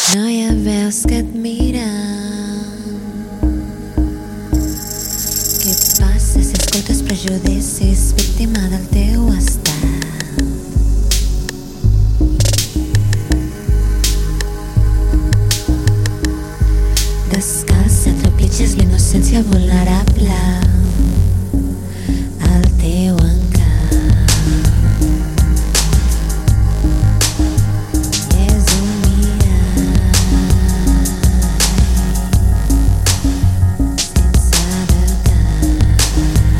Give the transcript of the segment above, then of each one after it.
No hi ha veus que et miren. Què passa si escoltes prejudicis, víctima del teu estat? Descalça, trepitges l'innocència vulnerable al teu encant. És un mirall sense detall.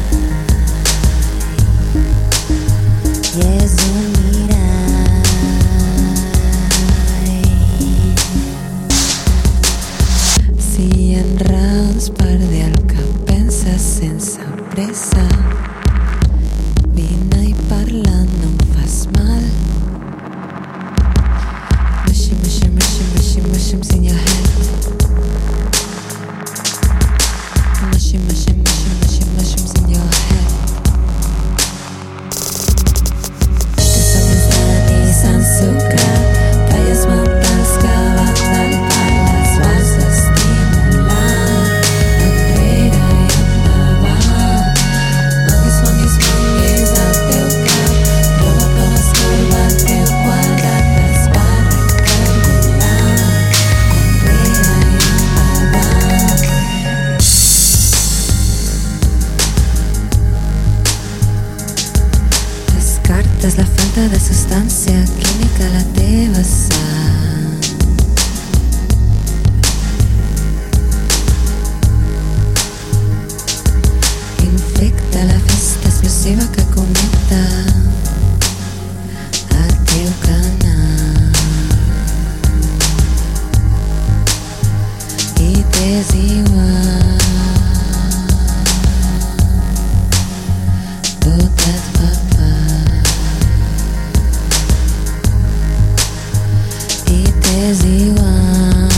I és un mirall. Si en raons per dir el que penses sense pressa, vine i parlant, no em fas mal. Mushrooms in your head. Mushrooms in your head. Te somnis de nit ensucrat, falles mentals que van del pal, les vas estimulant enrere i endavant. Moguis el teu cap, troba per l'escolva el teu quadrat, es va recargolant enrere i endavant. Descartes la falta de substància química a la teva sang. Infecta la festa explosiva que connecta el teu canal. I t'és igual, tot et fa part. I t'és igual.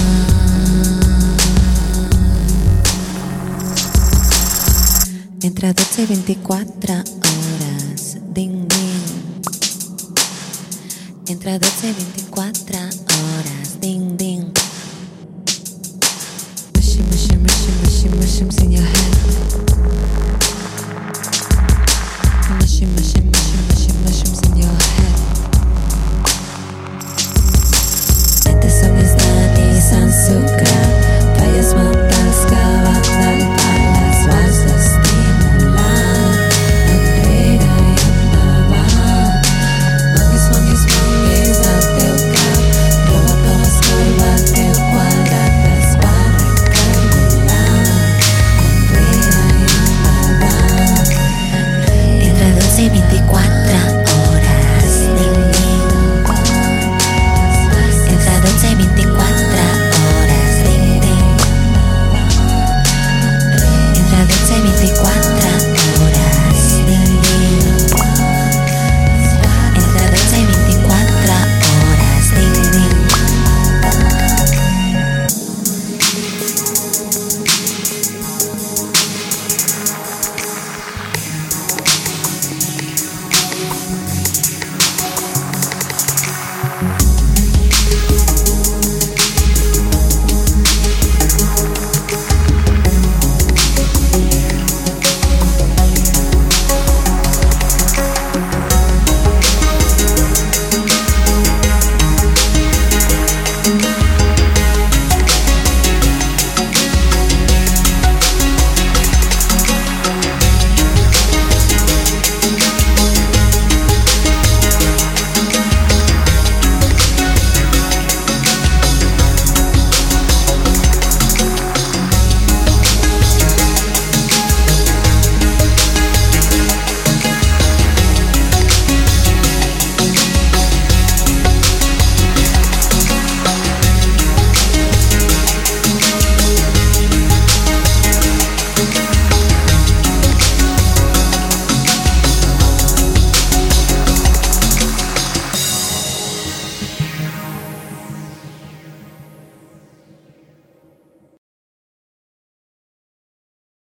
Entre 12 i 24 hores, ding ding. Entre 12 i 24 hores, ding ding. Mushrooms in your head. Mushrooms in your head. Te somnis de nit ensucrat.